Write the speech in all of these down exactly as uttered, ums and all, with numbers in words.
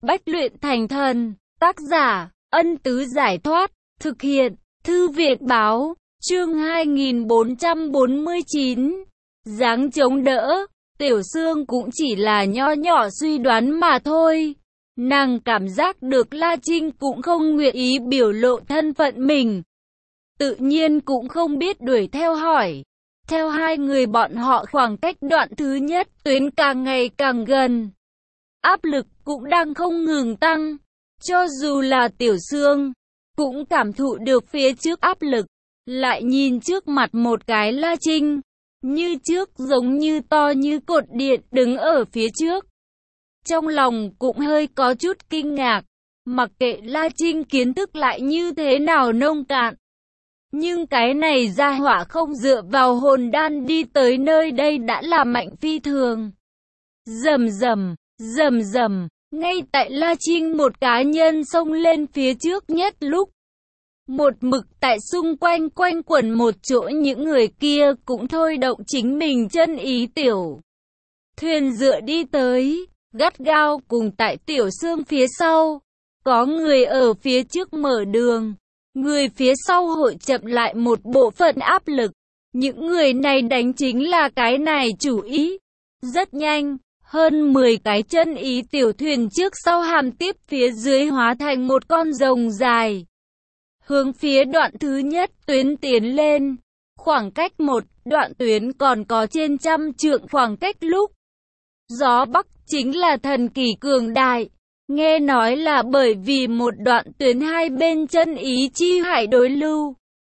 Bách luyện thành thần. Tác giả, Ân Tứ Giải Thoát. Thực hiện, Thư viện Báo. Chương hai nghìn bốn trăm bốn mươi chín. Dáng chống đỡ. Tiểu Sương cũng chỉ là nho nhỏ suy đoán mà thôi. Nàng cảm giác được La Trinh cũng không nguyện ý biểu lộ thân phận mình. Tự nhiên cũng không biết đuổi theo hỏi. Theo hai người bọn họ khoảng cách đoạn thứ nhất tuyến càng ngày càng gần. Áp lực cũng đang không ngừng tăng. Cho dù là Tiểu Sương, cũng cảm thụ được phía trước áp lực. Lại nhìn trước mặt một cái La Trinh. Như trước giống như to như cột điện đứng ở phía trước. Trong lòng cũng hơi có chút kinh ngạc. Mặc kệ La Trinh kiến thức lại như thế nào nông cạn. Nhưng cái này gia hỏa không dựa vào hồn đan đi tới nơi đây đã là mạnh phi thường. Rầm rầm, rầm rầm, ngay tại La Trinh một cá nhân xông lên phía trước nhất lúc. Một mực tại xung quanh quanh quẩn một chỗ những người kia cũng thôi động chính mình chân ý tiểu. Thuyền dựa đi tới, gắt gao cùng tại Tiểu Sương phía sau. Có người ở phía trước mở đường. Người phía sau hội chậm lại một bộ phận áp lực. Những người này đánh chính là cái này chủ ý. Rất nhanh, hơn mười cái chân ý tiểu thuyền trước sau hàm tiếp phía dưới hóa thành một con rồng dài. Hướng phía đoạn thứ nhất tuyến tiến lên. Khoảng cách một đoạn tuyến còn có trên trăm trượng khoảng cách lúc. Gió Bắc chính là thần kỳ cường đại. Nghe nói là bởi vì một đoạn tuyến hai bên chân ý chi hải đối lưu.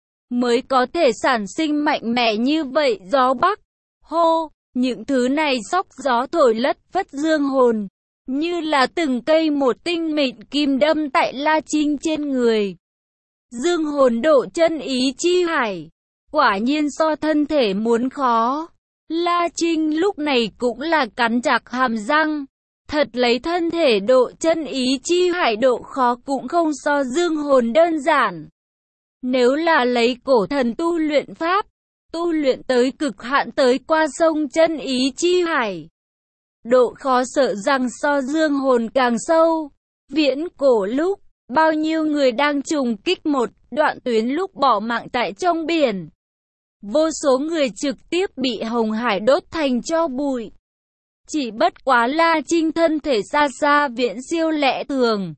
Mới có thể sản sinh mạnh mẽ như vậy gió Bắc. Hô, những thứ này sóc gió thổi lất phất dương hồn. Như là từng cây một tinh mịn kim đâm tại La Trinh trên người. Dương hồn độ chân ý chi hải. Quả nhiên so thân thể muốn khó. La Trinh lúc này cũng là cắn chặt hàm răng. Thật lấy thân thể độ chân ý chi hải độ khó cũng không so dương hồn đơn giản. Nếu là lấy cổ thần tu luyện pháp, tu luyện tới cực hạn tới qua sông chân ý chi hải. Độ khó sợ rằng so dương hồn càng sâu. Viễn cổ lúc, bao nhiêu người đang trùng kích một đoạn tuyến lúc bỏ mạng tại trong biển. Vô số người trực tiếp bị Hồng Hải đốt thành tro bụi. Chỉ bất quá La Trinh thân thể xa xa viễn siêu lẽ thường.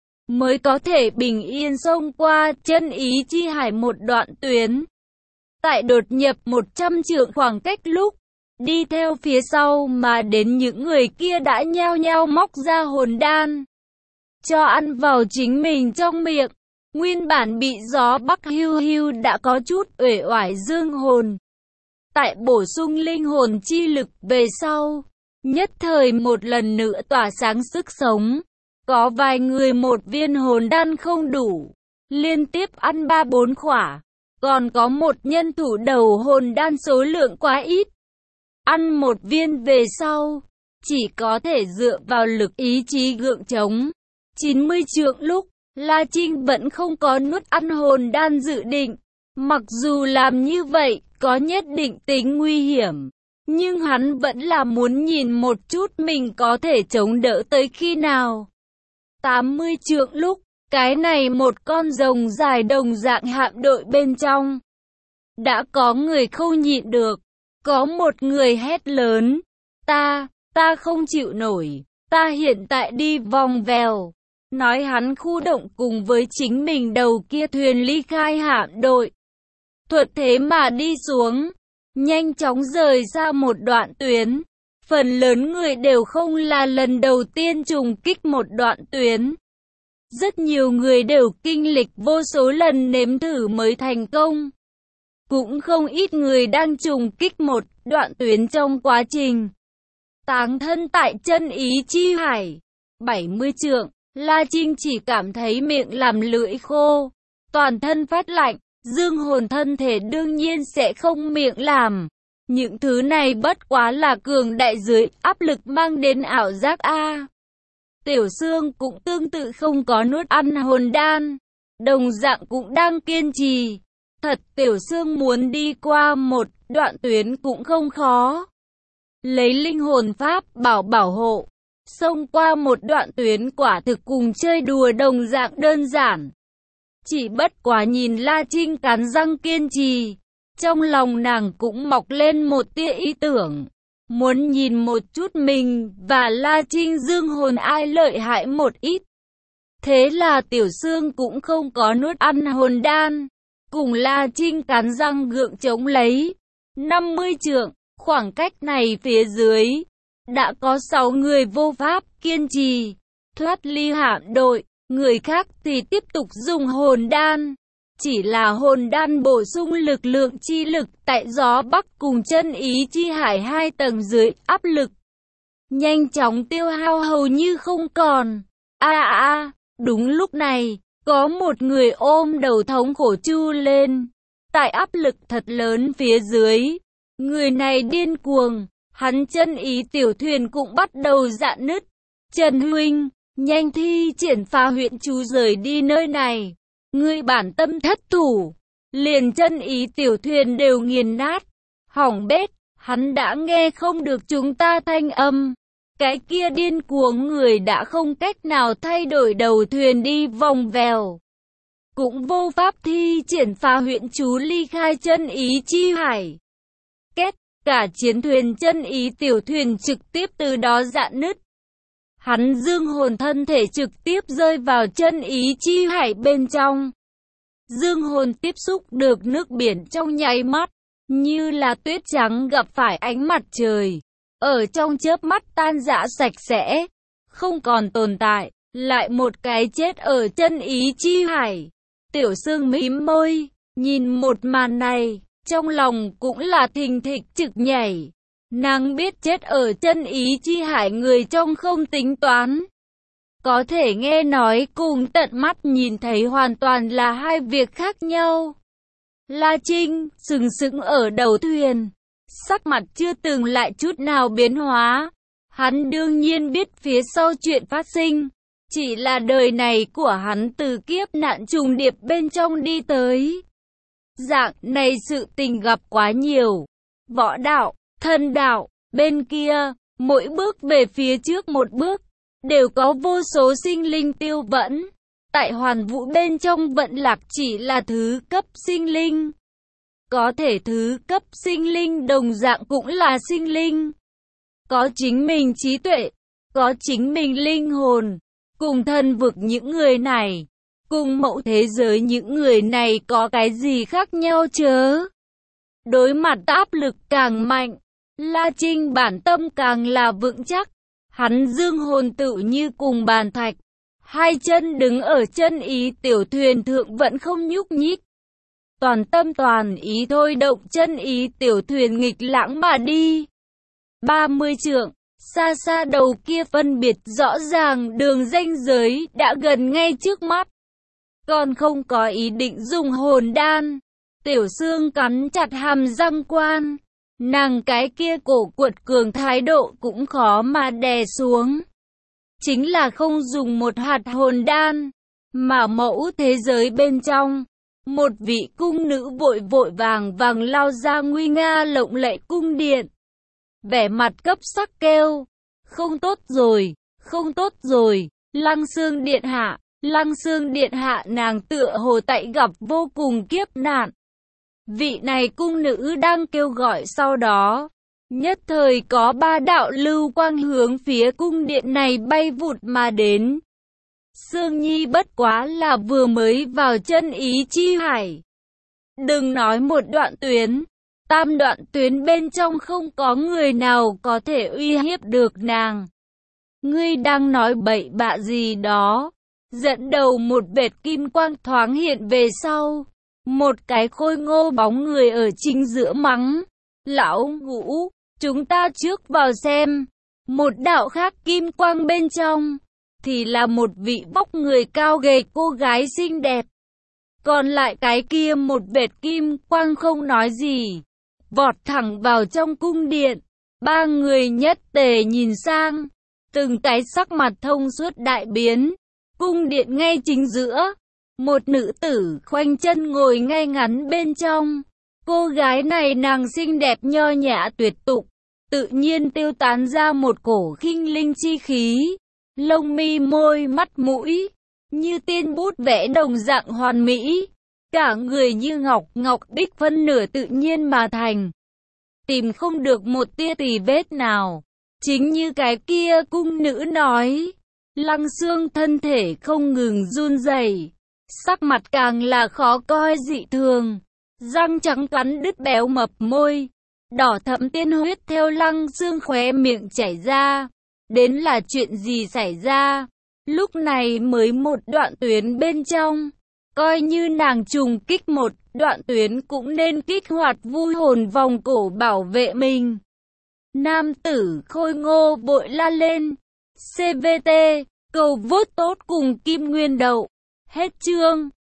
Mới có thể bình yên xông qua chân ý chi hải một đoạn tuyến. Tại đột nhập một trăm trượng khoảng cách lúc. Đi theo phía sau mà đến những người kia đã nhao nhao móc ra hồn đan. Cho ăn vào chính mình trong miệng. Nguyên bản bị gió Bắc hưu hưu đã có chút uể oải dương hồn. Tại bổ sung linh hồn chi lực về sau. Nhất thời một lần nữa tỏa sáng sức sống. Có vài người một viên hồn đan không đủ. Liên tiếp ăn ba bốn khỏa. Còn có một nhân thủ đầu hồn đan số lượng quá ít. Ăn một viên về sau. Chỉ có thể dựa vào lực ý chí gượng chống. chín mươi trượng lúc. La Trinh vẫn không có nuốt ăn hồn đan dự định. Mặc dù làm như vậy, có nhất định tính nguy hiểm. Nhưng hắn vẫn là muốn nhìn một chút mình có thể chống đỡ tới khi nào. tám mươi trượng lúc, cái này một con rồng dài đồng dạng hạm đội bên trong. Đã có người không nhịn được. Có một người hét lớn. Ta, ta không chịu nổi. Ta hiện tại đi vòng vèo. Nói hắn khu động cùng với chính mình đầu kia thuyền ly khai hạm đội. Thuận thế mà đi xuống. Nhanh chóng rời ra một đoạn tuyến. Phần lớn người đều không là lần đầu tiên trùng kích một đoạn tuyến. Rất nhiều người đều kinh lịch vô số lần nếm thử mới thành công. Cũng không ít người đang trùng kích một đoạn tuyến trong quá trình. Táng thân tại chân ý chi hải. bảy mươi trượng, La Trinh chỉ cảm thấy miệng làm lưỡi khô. Toàn thân phát lạnh. Dương hồn thân thể đương nhiên sẽ không miệng làm. Những thứ này bất quá là cường đại dưới áp lực mang đến ảo giác a. Tiểu Sương cũng tương tự không có nuốt ăn hồn đan. Đồng dạng cũng đang kiên trì. Thật Tiểu Sương muốn đi qua một đoạn tuyến cũng không khó. Lấy linh hồn pháp bảo bảo hộ. xông qua một đoạn tuyến quả thực cùng chơi đùa đồng dạng đơn giản. Chỉ bất quá nhìn La Trinh cắn răng kiên trì, trong lòng nàng cũng mọc lên một tia ý tưởng, muốn nhìn một chút mình và La Trinh dương hồn ai lợi hại một ít. Thế là Tiểu Sương cũng không có nuốt ăn hồn đan, cùng La Trinh cắn răng gượng chống lấy. năm mươi trượng, khoảng cách này phía dưới, đã có sáu người vô pháp kiên trì, thoát ly hạm đội, người khác thì tiếp tục dùng hồn đan. Chỉ là hồn đan bổ sung lực lượng chi lực tại gió Bắc cùng chân ý chi hải hai tầng dưới áp lực. Nhanh chóng tiêu hao hầu như không còn. A à, a à, đúng lúc này, có một người ôm đầu thống khổ chu lên. Tại áp lực thật lớn phía dưới, người này điên cuồng, hắn chân ý tiểu thuyền cũng bắt đầu rạn nứt. Trần huynh, nhanh thi triển phá huyện chú rời đi nơi này. Ngươi bản tâm thất thủ, liền chân ý tiểu thuyền đều nghiền nát. Hỏng bét, hắn đã nghe không được chúng ta thanh âm. Cái kia điên cuồng người đã không cách nào thay đổi đầu thuyền đi vòng vèo, cũng vô pháp thi triển phá huyện chú ly khai chân ý chi hải. Kết, cả chiến thuyền chân ý tiểu thuyền trực tiếp từ đó rạn nứt. Hắn dương hồn thân thể trực tiếp rơi vào chân ý chi hải bên trong. Dương hồn tiếp xúc được nước biển trong nháy mắt, như là tuyết trắng gặp phải ánh mặt trời, ở trong chớp mắt tan rã sạch sẽ, không còn tồn tại, lại một cái chết ở chân ý chi hải. Tiểu Sương mím môi, nhìn một màn này, trong lòng cũng là thình thịch trực nhảy. Nàng biết chết ở chân ý chi hải người trong không tính toán. Có thể nghe nói cùng tận mắt nhìn thấy hoàn toàn là hai việc khác nhau. La Trinh sừng sững ở đầu thuyền, sắc mặt chưa từng lại chút nào biến hóa. Hắn đương nhiên biết phía sau chuyện phát sinh, chỉ là đời này của hắn từ kiếp nạn trùng điệp bên trong đi tới. Dạng này sự tình gặp quá nhiều. Võ đạo, thần đạo, bên kia, mỗi bước về phía trước một bước, đều có vô số sinh linh tiêu vẫn. Tại hoàn vũ bên trong vận lạc chỉ là thứ cấp sinh linh. Có thể thứ cấp sinh linh đồng dạng cũng là sinh linh. Có chính mình trí tuệ, có chính mình linh hồn. Cùng thân vực những người này, cùng mẫu thế giới những người này có cái gì khác nhau chớ. Đối mặt áp lực càng mạnh, La Trinh bản tâm càng là vững chắc. Hắn dương hồn tự như cùng bàn thạch, hai chân đứng ở chân ý tiểu thuyền thượng vẫn không nhúc nhích. Toàn tâm toàn ý thôi động chân ý tiểu thuyền nghịch lãng mà đi. ba mươi trượng, xa xa đầu kia phân biệt rõ ràng đường ranh giới đã gần ngay trước mắt. Còn không có ý định dùng hồn đan. Tiểu Sương cắn chặt hàm răng quan. Nàng cái kia cổ cuột cường thái độ cũng khó mà đè xuống. Chính là không dùng một hạt hồn đan, mà mẫu thế giới bên trong. Một vị cung nữ vội vội vàng vàng lao ra nguy nga lộng lẫy cung điện. Vẻ mặt cấp sắc kêu, không tốt rồi, không tốt rồi, Lăng Xương điện hạ, Lăng Xương điện hạ. Nàng tựa hồ tại gặp vô cùng kiếp nạn. Vị này cung nữ đang kêu gọi sau đó, nhất thời có ba đạo lưu quang hướng phía cung điện này bay vụt mà đến. Sương Nhi bất quá là vừa mới vào chân ý chi hải. Đừng nói một đoạn tuyến, tam đoạn tuyến bên trong không có người nào có thể uy hiếp được nàng. Ngươi đang nói bậy bạ gì đó? Dẫn đầu một vệt kim quang thoáng hiện về sau. Một cái khôi ngô bóng người ở chính giữa mắng. Lão Ngũ, chúng ta trước vào xem. Một đạo khác kim quang bên trong, thì là một vị vóc người cao gầy cô gái xinh đẹp. Còn lại cái kia một vệt kim quang không nói gì, vọt thẳng vào trong cung điện. Ba người nhất tề nhìn sang, từng cái sắc mặt thông suốt đại biến. Cung điện ngay chính giữa, một nữ tử khoanh chân ngồi ngay ngắn bên trong. Cô gái này nàng xinh đẹp nho nhã tuyệt tục, tự nhiên tiêu tán ra một cổ khinh linh chi khí, lông mi môi mắt mũi, như tiên bút vẽ đồng dạng hoàn mỹ, cả người như ngọc, ngọc bích phân nửa tự nhiên mà thành. Tìm không được một tia tì vết nào. Chính như cái kia cung nữ nói, Lăng Xương thân thể không ngừng run rẩy, sắc mặt càng là khó coi dị thường, răng trắng cắn đứt béo mập môi, đỏ thẫm tiên huyết theo Lăng Xương khóe miệng chảy ra. Đến là chuyện gì xảy ra? Lúc này mới một đoạn tuyến bên trong, coi như nàng trùng kích một đoạn tuyến cũng nên kích hoạt vui hồn vòng cổ bảo vệ mình. Nam tử khôi ngô vội la lên, xê vê tê, cầu vote tốt cùng Kim Nguyên Đậu. Hết chương.